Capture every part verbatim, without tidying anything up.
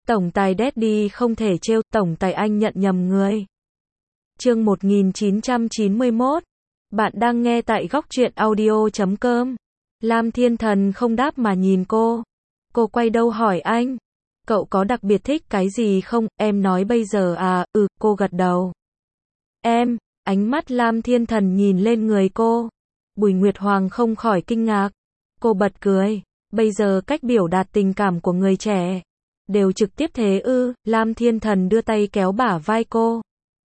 Tổng tài Daddy không thể trêu, tổng tài anh nhận nhầm người. Chương một nghìn chín trăm chín mươi mốt. Bạn đang nghe tại góc truyện audio chấm com. Lam Thiên Thần không đáp mà nhìn cô. Cô quay đầu hỏi anh. Cậu có đặc biệt thích cái gì không? Em nói bây giờ à? Ừ, cô gật đầu. Em, ánh mắt Lam Thiên Thần nhìn lên người cô. Bùi Nguyệt Hoàng không khỏi kinh ngạc. Cô bật cười. Bây giờ cách biểu đạt tình cảm của người trẻ đều trực tiếp thế ư? Lam Thiên Thần đưa tay kéo bả vai cô.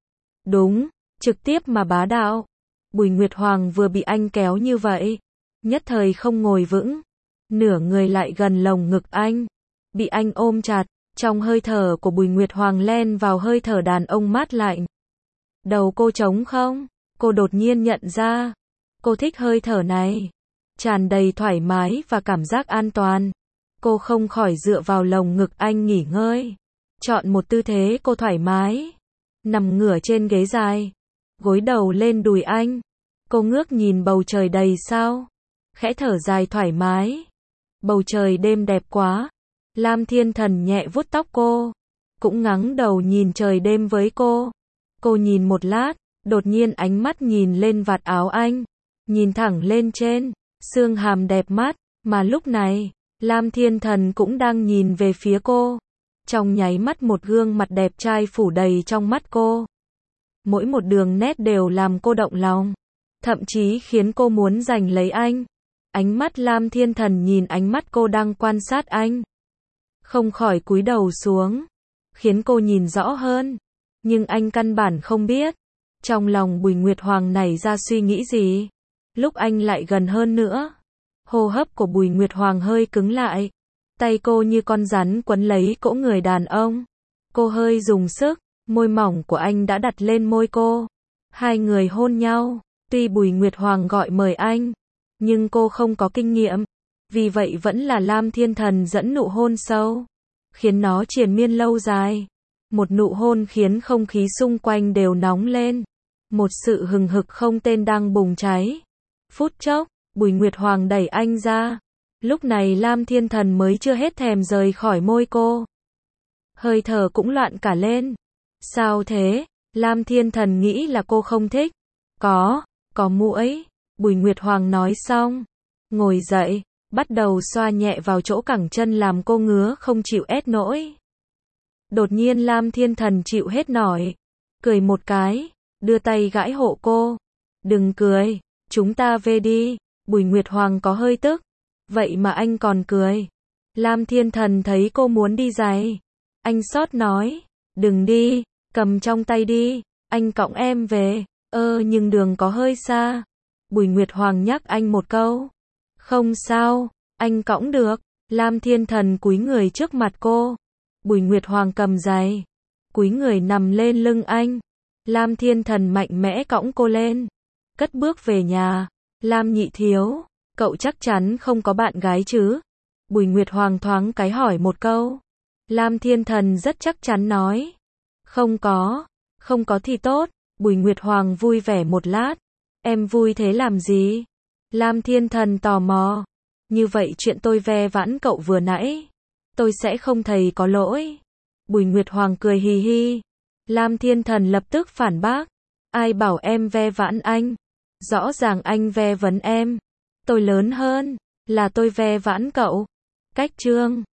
Đúng, trực tiếp mà bá đạo. Bùi Nguyệt Hoàng vừa bị anh kéo như vậy, nhất thời không ngồi vững, nửa người lại gần lồng ngực anh, bị anh ôm chặt, trong hơi thở của Bùi Nguyệt Hoàng len vào hơi thở đàn ông mát lạnh. Đầu cô trống không? Cô đột nhiên nhận ra, cô thích hơi thở này, tràn đầy thoải mái và cảm giác an toàn. Cô không khỏi dựa vào lồng ngực anh nghỉ ngơi, chọn một tư thế cô thoải mái, nằm ngửa trên ghế dài, gối đầu lên đùi anh. Cô ngước nhìn bầu trời đầy sao, khẽ thở dài thoải mái. Bầu trời đêm đẹp quá. Lam Thiên Thần nhẹ vuốt tóc cô, cũng ngẩng đầu nhìn trời đêm với cô. Cô nhìn một lát, đột nhiên ánh mắt nhìn lên vạt áo anh, nhìn thẳng lên trên, xương hàm đẹp mắt, mà lúc này, Lam Thiên Thần cũng đang nhìn về phía cô. Trong nháy mắt một gương mặt đẹp trai phủ đầy trong mắt cô. Mỗi một đường nét đều làm cô động lòng, thậm chí khiến cô muốn giành lấy anh. Ánh mắt Lam Thiên Thần nhìn ánh mắt cô đang quan sát anh, không khỏi cúi đầu xuống, khiến cô nhìn rõ hơn. Nhưng anh căn bản không biết, trong lòng Bùi Nguyệt Hoàng nảy ra suy nghĩ gì. Lúc anh lại gần hơn nữa, hô hấp của Bùi Nguyệt Hoàng hơi cứng lại. Tay cô như con rắn quấn lấy cỗ người đàn ông. Cô hơi dùng sức, môi mỏng của anh đã đặt lên môi cô. Hai người hôn nhau, tuy Bùi Nguyệt Hoàng gọi mời anh, nhưng cô không có kinh nghiệm. Vì vậy vẫn là Lam Thiên Thần dẫn nụ hôn sâu, khiến nó triền miên lâu dài. Một nụ hôn khiến không khí xung quanh đều nóng lên. Một sự hừng hực không tên đang bùng cháy. Phút chốc, Bùi Nguyệt Hoàng đẩy anh ra. Lúc này Lam Thiên Thần mới chưa hết thèm rời khỏi môi cô. Hơi thở cũng loạn cả lên. Sao thế? Lam Thiên Thần nghĩ là cô không thích. Có, có muỗi. Bùi Nguyệt Hoàng nói xong, ngồi dậy, bắt đầu xoa nhẹ vào chỗ cẳng chân làm cô ngứa không chịu ét nổi. Đột nhiên Lam Thiên Thần chịu hết nổi, cười một cái, đưa tay gãi hộ cô. Đừng cười, chúng ta về đi. Bùi Nguyệt Hoàng có hơi tức. Vậy mà anh còn cười. Lam Thiên Thần thấy cô muốn đi giày, anh xót nói, đừng đi, cầm trong tay đi, anh cõng em về. Ơ nhưng đường có hơi xa. Bùi Nguyệt Hoàng nhắc anh một câu. Không sao, anh cõng được. Lam Thiên Thần cúi người trước mặt cô. Bùi Nguyệt Hoàng cầm giày, cúi người nằm lên lưng anh. Lam Thiên Thần mạnh mẽ cõng cô lên, cất bước về nhà. Lam nhị thiếu, cậu chắc chắn không có bạn gái chứ? Bùi Nguyệt Hoàng thoáng cái hỏi một câu. Lam Thiên Thần rất chắc chắn nói. Không có, không có thì tốt. Bùi Nguyệt Hoàng vui vẻ một lát. Em vui thế làm gì? Lam Thiên Thần tò mò. Như vậy chuyện tôi ve vãn cậu vừa nãy, tôi sẽ không thấy có lỗi. Bùi Nguyệt Hoàng cười hì hì. Lam Thiên Thần lập tức phản bác. Ai bảo em ve vãn anh? Rõ ràng anh ve vấn em. Tôi lớn hơn, là tôi ve vãn cậu. Cách chương